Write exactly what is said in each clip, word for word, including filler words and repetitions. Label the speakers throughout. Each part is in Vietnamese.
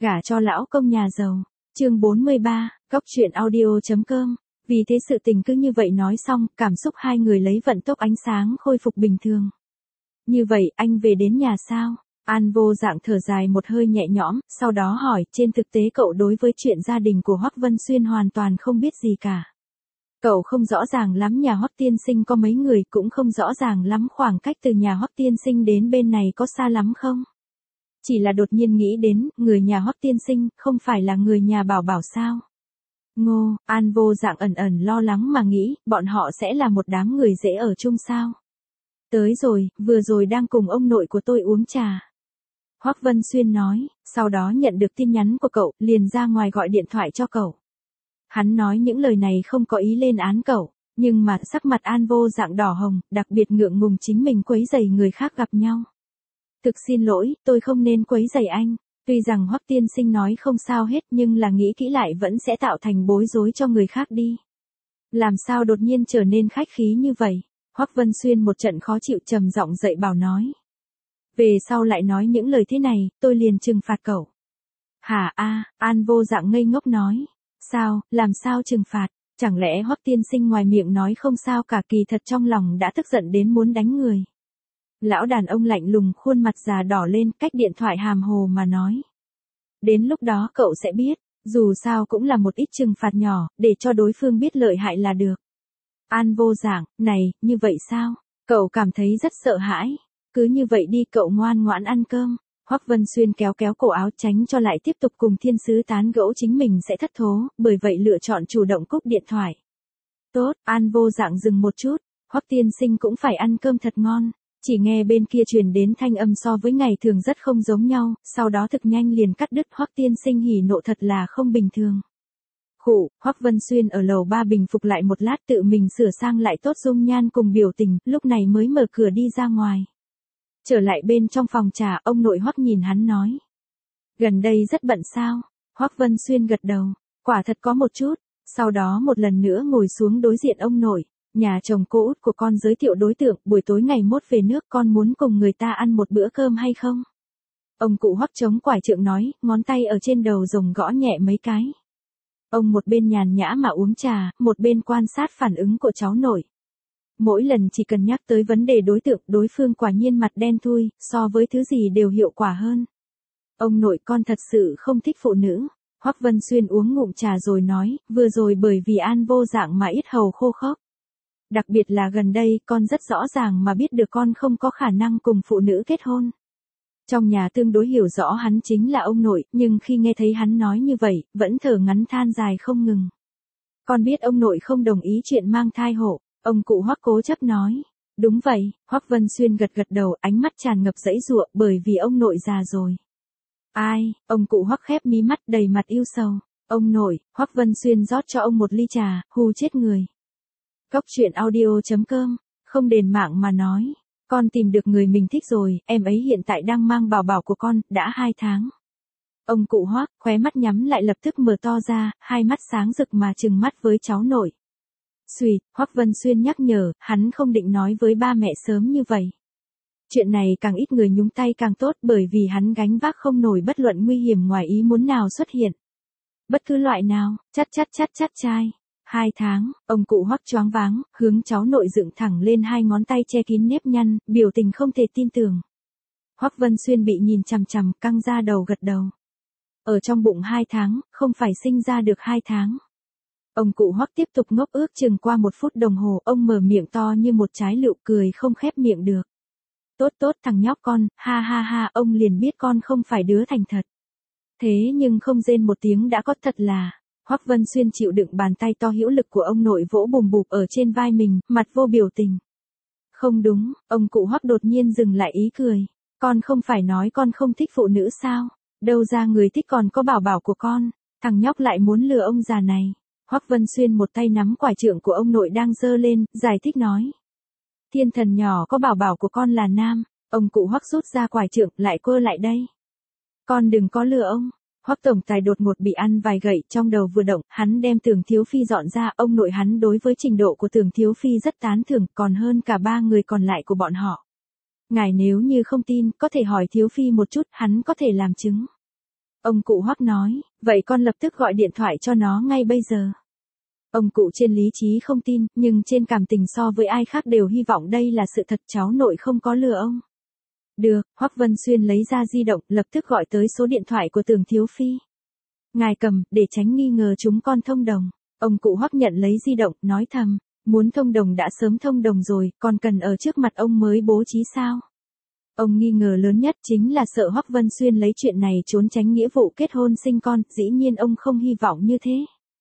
Speaker 1: Gả cho lão công nhà giàu. Chương bốn mươi ba, Góc truyện audio.com. Vì thế sự tình cứ như vậy nói xong, cảm xúc hai người lấy vận tốc ánh sáng khôi phục bình thường. Như vậy, anh về đến nhà sao? An Vô Dạng thở dài một hơi nhẹ nhõm, sau đó hỏi, trên thực tế cậu đối với chuyện gia đình của Hoắc Vân Xuyên hoàn toàn không biết gì cả. Cậu không rõ ràng lắm nhà Hoắc tiên sinh có mấy người, cũng không rõ ràng lắm khoảng cách từ nhà Hoắc tiên sinh đến bên này có xa lắm không? Chỉ là đột nhiên nghĩ đến, người nhà Hoắc tiên sinh, không phải là người nhà Bảo Bảo sao? Ngô, An Vô Dạng ẩn ẩn lo lắng mà nghĩ, bọn họ sẽ là một đám người dễ ở chung sao? Tới rồi, vừa rồi đang cùng ông nội của tôi uống trà. Hoắc Vân Xuyên nói, sau đó nhận được tin nhắn của cậu, liền ra ngoài gọi điện thoại cho cậu. Hắn nói những lời này không có ý lên án cậu, nhưng mà sắc mặt An Vô Dạng đỏ hồng, đặc biệt ngượng ngùng chính mình quấy rầy người khác gặp nhau. Thực xin lỗi, tôi không nên quấy rầy anh. Tuy rằng Hoắc tiên sinh nói không sao hết, nhưng là nghĩ kỹ lại vẫn sẽ tạo thành bối rối cho người khác đi. Làm sao đột nhiên trở nên khách khí như vậy? Hoắc Vân Xuyên một trận khó chịu trầm giọng dậy bảo nói. Về sau lại nói những lời thế này, tôi liền trừng phạt cậu. Hả a? An Vô Dạng ngây ngốc nói. Sao, làm sao trừng phạt? Chẳng lẽ Hoắc tiên sinh ngoài miệng nói không sao cả, kỳ thật trong lòng đã tức giận đến muốn đánh người. Lão đàn ông lạnh lùng, khuôn mặt già đỏ lên, cách điện thoại hàm hồ mà nói. Đến lúc đó cậu sẽ biết, dù sao cũng là một ít trừng phạt nhỏ, để cho đối phương biết lợi hại là được. An Vô Dạng, này, như vậy sao? Cậu cảm thấy rất sợ hãi. Cứ như vậy đi, cậu ngoan ngoãn ăn cơm. Hoắc Vân Xuyên kéo kéo cổ áo tránh cho lại tiếp tục cùng thiên sứ tán gẫu chính mình sẽ thất thố, bởi vậy lựa chọn chủ động cúp điện thoại. Tốt, An Vô Dạng dừng một chút, Hoắc tiên sinh cũng phải ăn cơm thật ngon. Chỉ nghe bên kia truyền đến thanh âm so với ngày thường rất không giống nhau, sau đó thực nhanh liền cắt đứt. Hoắc tiên sinh hỉ nộ thật là không bình thường. Khụ, Hoắc Vân Xuyên ở lầu ba bình phục lại một lát, tự mình sửa sang lại tốt dung nhan cùng biểu tình, lúc này mới mở cửa đi ra ngoài. Trở lại bên trong phòng trà, ông nội Hoắc nhìn hắn nói. Gần đây rất bận sao? Hoắc Vân Xuyên gật đầu, quả thật có một chút, sau đó một lần nữa ngồi xuống đối diện ông nội. Nhà chồng cô út của con giới thiệu đối tượng, buổi tối ngày mốt về nước, con muốn cùng người ta ăn một bữa cơm hay không? Ông cụ Hoắc chống quải trượng nói, ngón tay ở trên đầu rồng gõ nhẹ mấy cái. Ông một bên nhàn nhã mà uống trà, một bên quan sát phản ứng của cháu nội. Mỗi lần chỉ cần nhắc tới vấn đề đối tượng, đối phương quả nhiên mặt đen thui, so với thứ gì đều hiệu quả hơn. Ông nội, con thật sự không thích phụ nữ. Hoắc Vân Xuyên uống ngụm trà rồi nói, vừa rồi bởi vì An Vô Dạng mà yết hầu khô khốc. Đặc biệt là gần đây, con rất rõ ràng mà biết được con không có khả năng cùng phụ nữ kết hôn. Trong nhà tương đối hiểu rõ hắn chính là ông nội, nhưng khi nghe thấy hắn nói như vậy, vẫn thở ngắn than dài không ngừng. Con biết ông nội không đồng ý chuyện mang thai hộ, ông cụ Hoắc cố chấp nói. Đúng vậy, Hoắc Vân Xuyên gật gật đầu, ánh mắt tràn ngập giãy giụa, bởi vì ông nội già rồi. Ai? Ông cụ Hoắc khép mí mắt đầy mặt ưu sầu. Ông nội, Hoắc Vân Xuyên rót cho ông một ly trà, hù chết người. Góc truyện audio.com, không đền mạng mà nói. Con tìm được người mình thích rồi, em ấy hiện tại đang mang bảo bảo của con, đã hai tháng. Ông cụ Hoắc, khóe mắt nhắm lại lập tức mở to ra, hai mắt sáng rực mà trừng mắt với cháu nội. Xùi, Hoắc Vân Xuyên nhắc nhở, hắn không định nói với ba mẹ sớm như vậy. Chuyện này càng ít người nhúng tay càng tốt, bởi vì hắn gánh vác không nổi bất luận nguy hiểm ngoài ý muốn nào xuất hiện. Bất cứ loại nào, chát chát chát chát trai. Hai tháng, ông cụ Hoắc choáng váng, hướng cháu nội dựng thẳng lên hai ngón tay che kín nếp nhăn, biểu tình không thể tin tưởng. Hoắc Vân Xuyên bị nhìn chằm chằm, căng ra đầu gật đầu. Ở trong bụng hai tháng, không phải sinh ra được hai tháng. Ông cụ Hoắc tiếp tục ngốc ước chừng qua một phút đồng hồ, ông mở miệng to như một trái lựu, cười không khép miệng được. Tốt tốt thằng nhóc con, ha ha ha, ông liền biết con không phải đứa thành thật. Thế nhưng không rên một tiếng đã có, thật là. Hoắc Vân Xuyên chịu đựng bàn tay to hữu lực của ông nội vỗ bùm bụp ở trên vai mình, mặt vô biểu tình. Không đúng, ông cụ Hoắc đột nhiên dừng lại ý cười. Con không phải nói con không thích phụ nữ sao? Đâu ra người thích còn có bảo bảo của con, thằng nhóc lại muốn lừa ông già này. Hoắc Vân Xuyên một tay nắm quải trượng của ông nội đang giơ lên, giải thích nói. Thiên thần nhỏ có bảo bảo của con là nam, ông cụ Hoắc rút ra quải trượng, lại quơ lại đây. Con đừng có lừa ông. Hoắc tổng tài đột ngột bị ăn vài gậy, trong đầu vừa động, hắn đem Tưởng Thiếu Phi dọn ra, ông nội hắn đối với trình độ của Tưởng Thiếu Phi rất tán thưởng, còn hơn cả ba người còn lại của bọn họ. Ngài nếu như không tin, có thể hỏi Thiếu Phi một chút, hắn có thể làm chứng. Ông cụ Hoắc nói, vậy con lập tức gọi điện thoại cho nó ngay bây giờ. Ông cụ trên lý trí không tin, nhưng trên cảm tình so với ai khác đều hy vọng đây là sự thật, cháu nội không có lừa ông. Được, Hoắc Vân Xuyên lấy ra di động, lập tức gọi tới số điện thoại của Tưởng Thiếu Phi. Ngài cầm, để tránh nghi ngờ chúng con thông đồng. Ông cụ Hoắc nhận lấy di động, nói thầm, muốn thông đồng đã sớm thông đồng rồi, còn cần ở trước mặt ông mới bố trí sao? Ông nghi ngờ lớn nhất chính là sợ Hoắc Vân Xuyên lấy chuyện này trốn tránh nghĩa vụ kết hôn sinh con, dĩ nhiên ông không hy vọng như thế.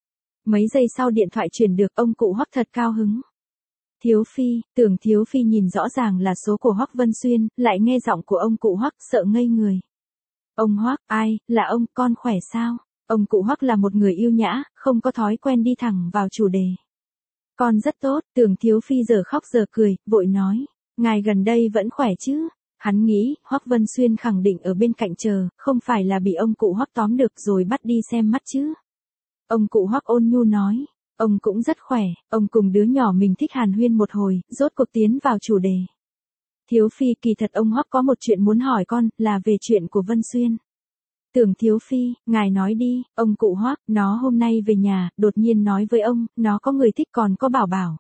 Speaker 1: Mấy giây sau điện thoại truyền được, ông cụ Hoắc thật cao hứng. Thiếu Phi, Tưởng Thiếu Phi nhìn rõ ràng là số của Hoắc Vân Xuyên, lại nghe giọng của ông cụ Hoắc, sợ ngây người. Ông Hoắc, ai, là ông, con khỏe sao? Ông cụ Hoắc là một người yêu nhã, không có thói quen đi thẳng vào chủ đề. Con rất tốt, Tưởng Thiếu Phi giờ khóc giờ cười, vội nói, ngài gần đây vẫn khỏe chứ? Hắn nghĩ, Hoắc Vân Xuyên khẳng định ở bên cạnh chờ, không phải là bị ông cụ Hoắc tóm được rồi bắt đi xem mắt chứ. Ông cụ Hoắc ôn nhu nói, ông cũng rất khỏe, ông cùng đứa nhỏ mình thích hàn huyên một hồi, rốt cuộc tiến vào chủ đề. Thiếu Phi, kỳ thật ông Hoắc có một chuyện muốn hỏi con, là về chuyện của Vân Xuyên. Tưởng Thiếu Phi, ngài nói đi, ông cụ Hoắc, nó hôm nay về nhà, đột nhiên nói với ông, nó có người thích còn có bảo bảo.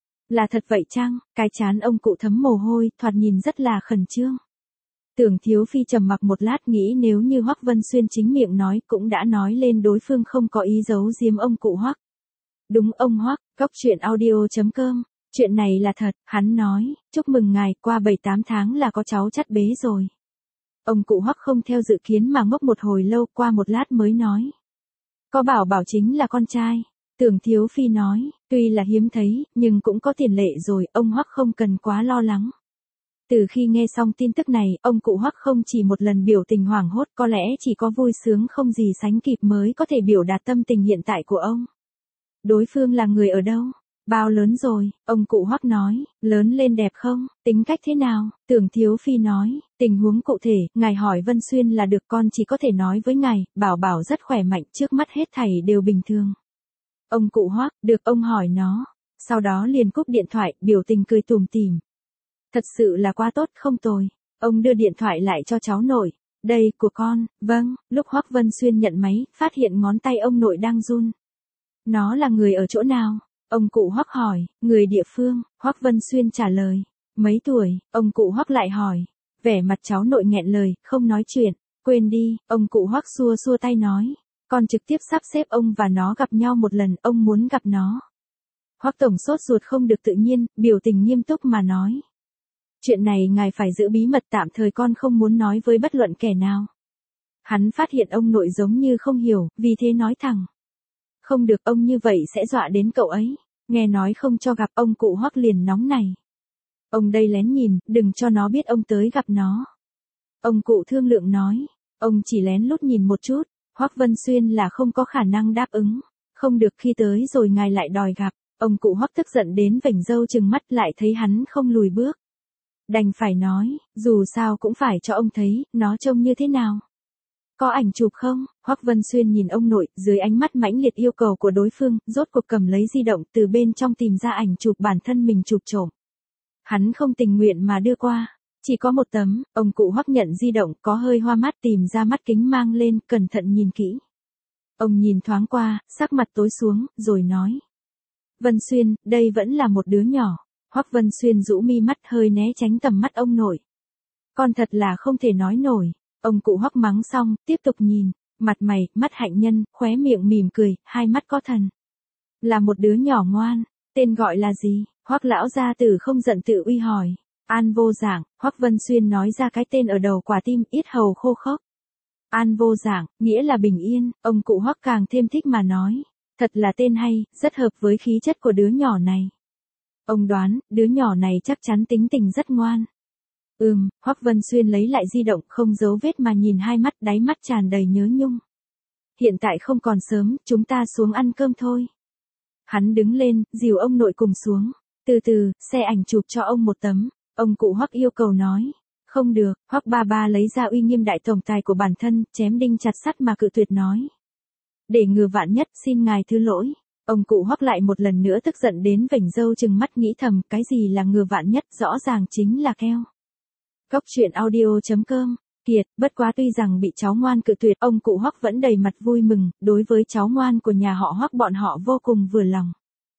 Speaker 1: Là thật vậy chăng? Cái chán ông cụ thấm mồ hôi, thoạt nhìn rất là khẩn trương. Tưởng Thiếu Phi trầm mặc một lát, nghĩ nếu như Hoắc Vân Xuyên chính miệng nói cũng đã nói lên đối phương không có ý giấu giếm ông cụ Hoắc. Đúng ông Hoắc, Cóc Truyện Audio chấm com, chuyện này là thật, hắn nói, chúc mừng ngài, qua bảy tám tháng là có cháu chắt bế rồi. Ông cụ Hoắc không theo dự kiến mà ngốc một hồi lâu, qua một lát mới nói. Có bảo bảo chính là con trai. Tưởng Thiếu Phi nói, tuy là hiếm thấy, nhưng cũng có tiền lệ rồi, ông Hoắc không cần quá lo lắng. Từ khi nghe xong tin tức này, ông cụ Hoắc không chỉ một lần biểu tình hoảng hốt, có lẽ chỉ có vui sướng không gì sánh kịp mới có thể biểu đạt tâm tình hiện tại của ông. Đối phương là người ở đâu? Bao lớn rồi? Ông cụ Hoắc nói, lớn lên đẹp không? Tính cách thế nào? Tưởng Thiếu Phi nói, tình huống cụ thể, ngài hỏi Vân Xuyên là được, con chỉ có thể nói với ngài, bảo bảo rất khỏe mạnh, trước mắt hết thảy đều bình thường. Ông cụ Hoắc, được, ông hỏi nó. Sau đó liền cúp điện thoại, biểu tình cười tủm tỉm. Thật sự là quá tốt, không tồi. Ông đưa điện thoại lại cho cháu nội. Đây, của con. Vâng, lúc Hoắc Vân Xuyên nhận máy, phát hiện ngón tay ông nội đang run. Nó là người ở chỗ nào? Ông cụ Hoắc hỏi. Người địa phương, Hoắc Vân Xuyên trả lời. Mấy tuổi? Ông cụ Hoắc lại hỏi. Vẻ mặt cháu nội nghẹn lời, không nói chuyện. Quên đi, ông cụ Hoắc xua xua tay nói. Con trực tiếp sắp xếp ông và nó gặp nhau một lần, ông muốn gặp nó. Hoắc tổng sốt ruột không được tự nhiên, biểu tình nghiêm túc mà nói. Chuyện này ngài phải giữ bí mật, tạm thời con không muốn nói với bất luận kẻ nào. Hắn phát hiện ông nội giống như không hiểu, vì thế nói thẳng. Không được, ông như vậy sẽ dọa đến cậu ấy. Nghe nói không cho gặp, ông cụ Hoắc liền nóng này. Ông đây lén nhìn, đừng cho nó biết ông tới gặp nó. Ông cụ thương lượng nói. Ông chỉ lén lút nhìn một chút. Hoắc Vân Xuyên là không có khả năng đáp ứng. Không được, khi tới rồi ngài lại đòi gặp. Ông cụ Hoắc tức giận đến vểnh râu trừng mắt, lại thấy hắn không lùi bước. Đành phải nói, dù sao cũng phải cho ông thấy, nó trông như thế nào. Có ảnh chụp không? Hoắc Vân Xuyên nhìn ông nội, dưới ánh mắt mãnh liệt yêu cầu của đối phương, rốt cuộc cầm lấy di động, từ bên trong tìm ra ảnh chụp bản thân mình chụp trộm. Hắn không tình nguyện mà đưa qua. Chỉ có một tấm, ông cụ Hoắc nhận di động, có hơi hoa mắt, tìm ra mắt kính mang lên, cẩn thận nhìn kỹ. Ông nhìn thoáng qua, sắc mặt tối xuống, rồi nói. Vân Xuyên, đây vẫn là một đứa nhỏ. Hoắc Vân Xuyên rũ mi mắt, hơi né tránh tầm mắt ông nội. Con thật là không thể nói nổi. Ông cụ Hoắc mắng xong, tiếp tục nhìn. Mặt mày, mắt hạnh nhân, khóe miệng mỉm cười, hai mắt có thần. Là một đứa nhỏ ngoan. Tên gọi là gì? Hoắc lão gia tử không giận tự uy hỏi. An Vô Dạng. Hoắc Vân Xuyên nói ra cái tên ở đầu quả tim, yết hầu khô khốc. An Vô Dạng, nghĩa là bình yên. Ông cụ Hoắc càng thêm thích mà nói. Thật là tên hay, rất hợp với khí chất của đứa nhỏ này. Ông đoán, đứa nhỏ này chắc chắn tính tình rất ngoan. Ừm, Hoắc Vân Xuyên lấy lại di động, không giấu vết mà nhìn hai mắt, đáy mắt tràn đầy nhớ nhung. Hiện tại không còn sớm, chúng ta xuống ăn cơm thôi. Hắn đứng lên, dìu ông nội cùng xuống. Từ từ, xe ảnh chụp cho ông một tấm. Ông cụ Hoắc yêu cầu nói. Không được, Hoắc ba ba lấy ra uy nghiêm đại tổng tài của bản thân, chém đinh chặt sắt mà cự tuyệt nói. Để ngừa vạn nhất, xin ngài thứ lỗi. Ông cụ Hoắc lại một lần nữa tức giận đến vểnh râu trừng mắt, nghĩ thầm, cái gì là ngừa vạn nhất, rõ ràng chính là keo. Cóc Truyện Audio chấm com Kiệt, bất quá tuy rằng bị cháu ngoan cự tuyệt, ông cụ Hoắc vẫn đầy mặt vui mừng, đối với cháu ngoan của nhà họ Hoắc bọn họ vô cùng vừa lòng.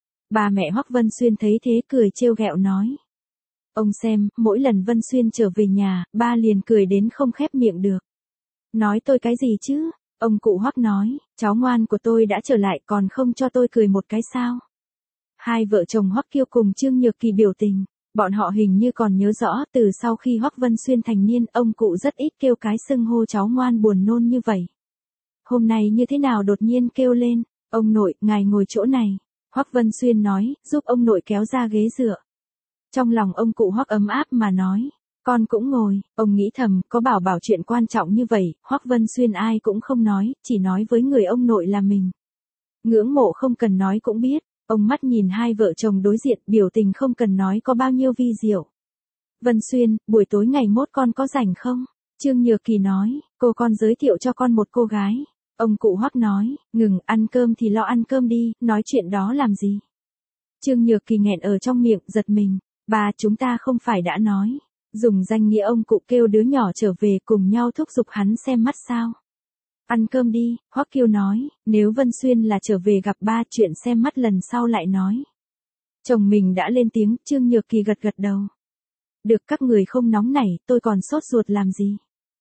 Speaker 1: Bà mẹ Hoắc Vân Xuyên thấy thế cười trêu ghẹo nói. Ông xem, mỗi lần Vân Xuyên trở về nhà, ba liền cười đến không khép miệng được. Nói tôi cái gì chứ? Ông cụ Hoắc nói, cháu ngoan của tôi đã trở lại còn không cho tôi cười một cái sao? Hai vợ chồng Hoắc Kiêu cùng Trương Nhược Kỳ biểu tình, bọn họ hình như còn nhớ rõ từ sau khi Hoắc Vân Xuyên thành niên, ông cụ rất ít kêu cái xưng hô cháu ngoan buồn nôn như vậy. Hôm nay như thế nào đột nhiên kêu lên, ông nội, ngài ngồi chỗ này. Hoắc Vân Xuyên nói, giúp ông nội kéo ra ghế dựa. Trong lòng ông cụ Hoắc ấm áp mà nói, con cũng ngồi, ông nghĩ thầm, có bảo bảo chuyện quan trọng như vậy, Hoắc Vân Xuyên ai cũng không nói, chỉ nói với người ông nội là mình. Ngưỡng mộ không cần nói cũng biết, ông mắt nhìn hai vợ chồng đối diện, biểu tình không cần nói có bao nhiêu vi diệu. Vân Xuyên, buổi tối ngày mốt con có rảnh không? Trương Nhược Kỳ nói, cô con giới thiệu cho con một cô gái. Ông cụ Hoắc nói, ngừng, ăn cơm thì lo ăn cơm đi, nói chuyện đó làm gì? Trương Nhược Kỳ nghẹn ở trong miệng, giật mình, bà chúng ta không phải đã nói, dùng danh nghĩa ông cụ kêu đứa nhỏ trở về cùng nhau thúc giục hắn xem mắt sao? Ăn cơm đi, Hoắc Kiêu nói, nếu Vân Xuyên là trở về gặp ba, chuyện xem mắt lần sau lại nói. Chồng mình đã lên tiếng, Trương Nhược Kỳ gật gật đầu. Được, các người không nóng nảy, tôi còn sốt ruột làm gì?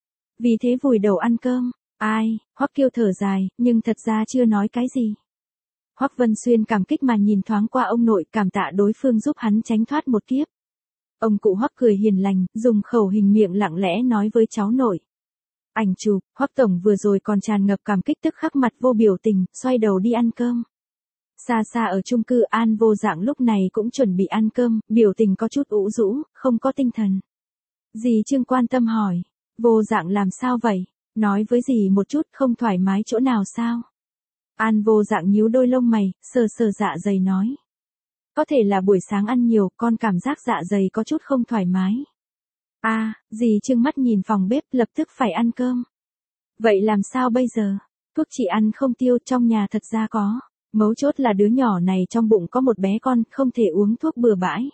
Speaker 1: Vì thế vùi đầu ăn cơm. Ai? Hoắc Kiêu thở dài, nhưng thật ra chưa nói cái gì. Hoắc Vân Xuyên cảm kích mà nhìn thoáng qua ông nội, cảm tạ đối phương giúp hắn tránh thoát một kiếp. Ông cụ Hoắc cười hiền lành, dùng khẩu hình miệng lặng lẽ nói với cháu nội. Ảnh chụp, Hoắc tổng vừa rồi còn tràn ngập cảm kích tức khắc mặt vô biểu tình, xoay đầu đi ăn cơm. Xa xa ở chung cư An Vô Dạng lúc này cũng chuẩn bị ăn cơm, biểu tình có chút ủ rũ, không có tinh thần. Dì Trương quan tâm hỏi, Vô Dạng làm sao vậy? Nói với dì một chút, không thoải mái chỗ nào sao? An Vô Dạng nhíu đôi lông mày, sờ sờ dạ dày nói. Có thể là buổi sáng ăn nhiều, con cảm giác dạ dày có chút không thoải mái. À, dì Trương mắt nhìn phòng bếp, lập tức phải ăn cơm. Vậy làm sao bây giờ? Thuốc chị ăn không tiêu, trong nhà thật ra có. Mấu chốt là đứa nhỏ này trong bụng có một bé con, không thể uống thuốc bừa bãi.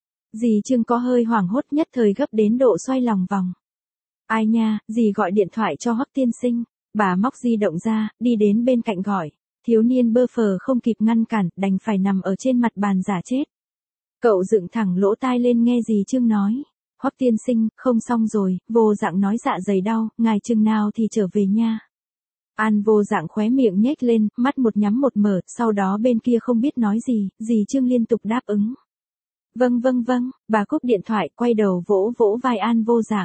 Speaker 1: Dì Trương có hơi hoảng hốt, nhất thời gấp đến độ xoay lòng vòng. Ai nha, dì gọi điện thoại cho Hoắc tiên sinh. Bà móc di động ra, đi đến bên cạnh gọi. Thiếu niên bơ phờ không kịp ngăn cản, đành phải nằm ở trên mặt bàn giả chết. Cậu dựng thẳng lỗ tai lên nghe dì Trương nói. Hoắc tiên sinh, không xong rồi, Vô Dạng nói dạ dày đau, ngài chừng nào thì trở về nha. An Vô Dạng khóe miệng nhếch lên, mắt một nhắm một mở, sau đó bên kia không biết nói gì, dì Trương liên tục đáp ứng. Vâng vâng vâng, bà cúp điện thoại, quay đầu vỗ vỗ vai An Vô Dạng.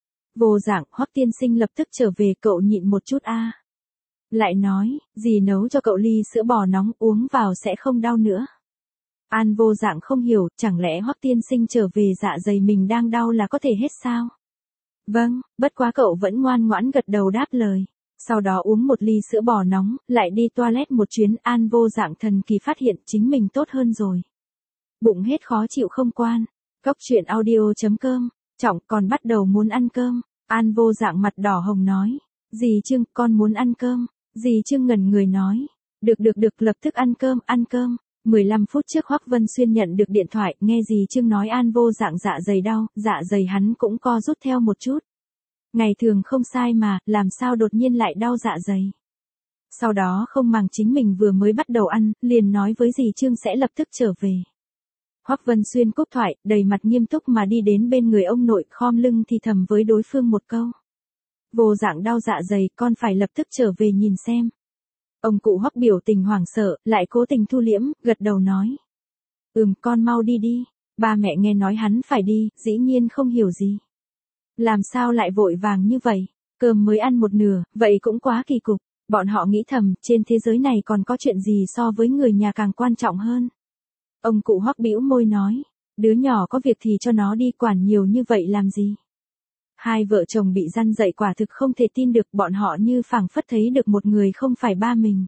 Speaker 1: Vô Dạng, Hoắc tiên sinh lập tức trở về, cậu nhịn một chút a. Lại nói, dì nấu cho cậu ly sữa bò nóng, uống vào sẽ không đau nữa. An Vô Dạng không hiểu, chẳng lẽ Hoắc tiên sinh trở về dạ dày mình đang đau là có thể hết sao? Vâng, bất quá cậu vẫn ngoan ngoãn gật đầu đáp lời. Sau đó uống một ly sữa bò nóng, lại đi toilet một chuyến. An Vô Dạng thần kỳ phát hiện chính mình tốt hơn rồi. Bụng hết khó chịu không quan. Cóc truyện audio chấm com, Trọng còn bắt đầu muốn ăn cơm. An Vô Dạng mặt đỏ hồng nói. Dì Trương, con muốn ăn cơm. Dì Trương ngẩn người nói. Được được được, lập tức ăn cơm, ăn cơm. mười lăm phút trước Hoắc Vân Xuyên nhận được điện thoại, nghe dì Trương nói An Vô Dạng dạ dày đau, dạ dày hắn cũng co rút theo một chút. Ngày thường không sai mà, làm sao đột nhiên lại đau dạ dày. Sau đó không màng chính mình vừa mới bắt đầu ăn, liền nói với dì Trương sẽ lập tức trở về. Hoắc Vân Xuyên cúp thoại, đầy mặt nghiêm túc mà đi đến bên người ông nội, khom lưng thì thầm với đối phương một câu. Vô Dạng đau dạ dày, con phải lập tức trở về nhìn xem. Ông cụ Hoắc biểu tình hoảng sợ, lại cố tình thu liễm, gật đầu nói. Ừm, con mau đi đi. Ba mẹ nghe nói hắn phải đi, dĩ nhiên không hiểu gì. Làm sao lại vội vàng như vậy? Cơm mới ăn một nửa, vậy cũng quá kỳ cục. Bọn họ nghĩ thầm, trên thế giới này còn có chuyện gì so với người nhà càng quan trọng hơn. Ông cụ Hoắc bĩu môi nói. Đứa nhỏ có việc thì cho nó đi, quản nhiều như vậy làm gì? Hai vợ chồng bị răn dậy quả thực không thể tin được, bọn họ như phảng phất thấy được một người không phải ba mình.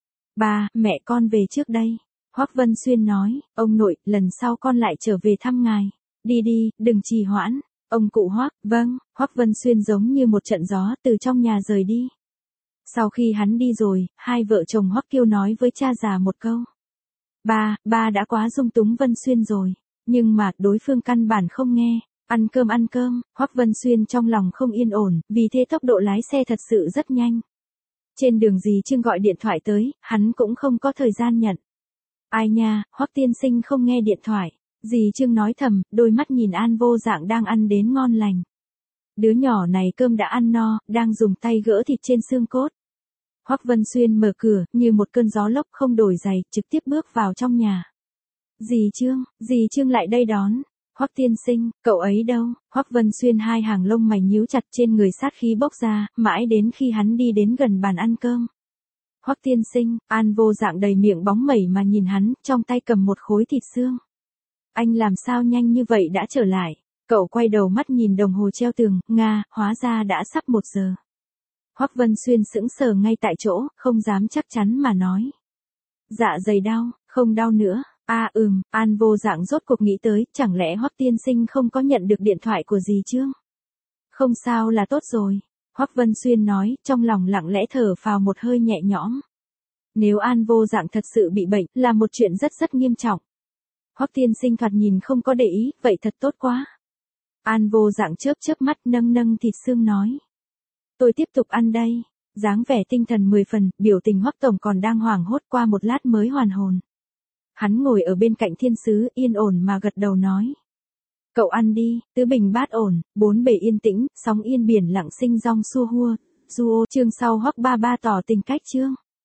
Speaker 1: Ba, mẹ con về trước đây. Hoắc Vân Xuyên nói, ông nội, lần sau con lại trở về thăm ngài. Đi đi, đừng trì hoãn. Ông cụ Hoắc, vâng, Hoắc Vân Xuyên giống như một trận gió từ trong nhà rời đi. Sau khi hắn đi rồi, hai vợ chồng Hoắc Kiêu nói với cha già một câu. Ba, ba đã quá dung túng Vân Xuyên rồi. Nhưng mà, đối phương căn bản không nghe. Ăn cơm ăn cơm, Hoắc Vân Xuyên trong lòng không yên ổn, vì thế tốc độ lái xe thật sự rất nhanh. Trên đường dì Trương gọi điện thoại tới, hắn cũng không có thời gian nhận. Ai nha, Hoắc tiên sinh không nghe điện thoại. Dì Trương nói thầm, đôi mắt nhìn An Vô Dạng đang ăn đến ngon lành. Đứa nhỏ này cơm đã ăn no, đang dùng tay gỡ thịt trên xương cốt. Hoắc Vân Xuyên mở cửa, như một cơn gió lốc không đổi giày, trực tiếp bước vào trong nhà. Dì Trương, dì Trương lại đây đón. Hoắc tiên sinh, cậu ấy đâu? Hoắc Vân Xuyên hai hàng lông mày nhíu chặt, trên người sát khí bốc ra, mãi đến khi hắn đi đến gần bàn ăn cơm. Hoắc tiên sinh, An Vô Dạng đầy miệng bóng mẩy mà nhìn hắn, trong tay cầm một khối thịt xương. Anh làm sao nhanh như vậy đã trở lại? Cậu quay đầu mắt nhìn đồng hồ treo tường, nga, hóa ra đã sắp một giờ. Hoắc Vân Xuyên sững sờ ngay tại chỗ, không dám chắc chắn mà nói. Dạ dày đau, không đau nữa. À ừm, An Vô Dạng rốt cuộc nghĩ tới, chẳng lẽ Hoắc tiên sinh không có nhận được điện thoại của dì Trương? Không sao là tốt rồi. Hoắc Vân Xuyên nói, trong lòng lặng lẽ thở phào một hơi nhẹ nhõm. Nếu An Vô Dạng thật sự bị bệnh, là một chuyện rất rất nghiêm trọng. Hoắc tiên sinh thoạt nhìn không có để ý, vậy thật tốt quá. An Vô Dạng chớp chớp mắt nâng nâng thịt xương nói. Tôi tiếp tục ăn đây. Dáng vẻ tinh thần mười phần, biểu tình Hoắc tổng còn đang hoảng hốt, qua một lát mới hoàn hồn. Hắn ngồi ở bên cạnh thiên sứ, yên ổn mà gật đầu nói. Cậu ăn đi, tứ bình bát ổn, bốn bề yên tĩnh, sóng yên biển lặng sinh rong xua hua. Duo chương sau Hoắc ba ba tỏ tình cách chương.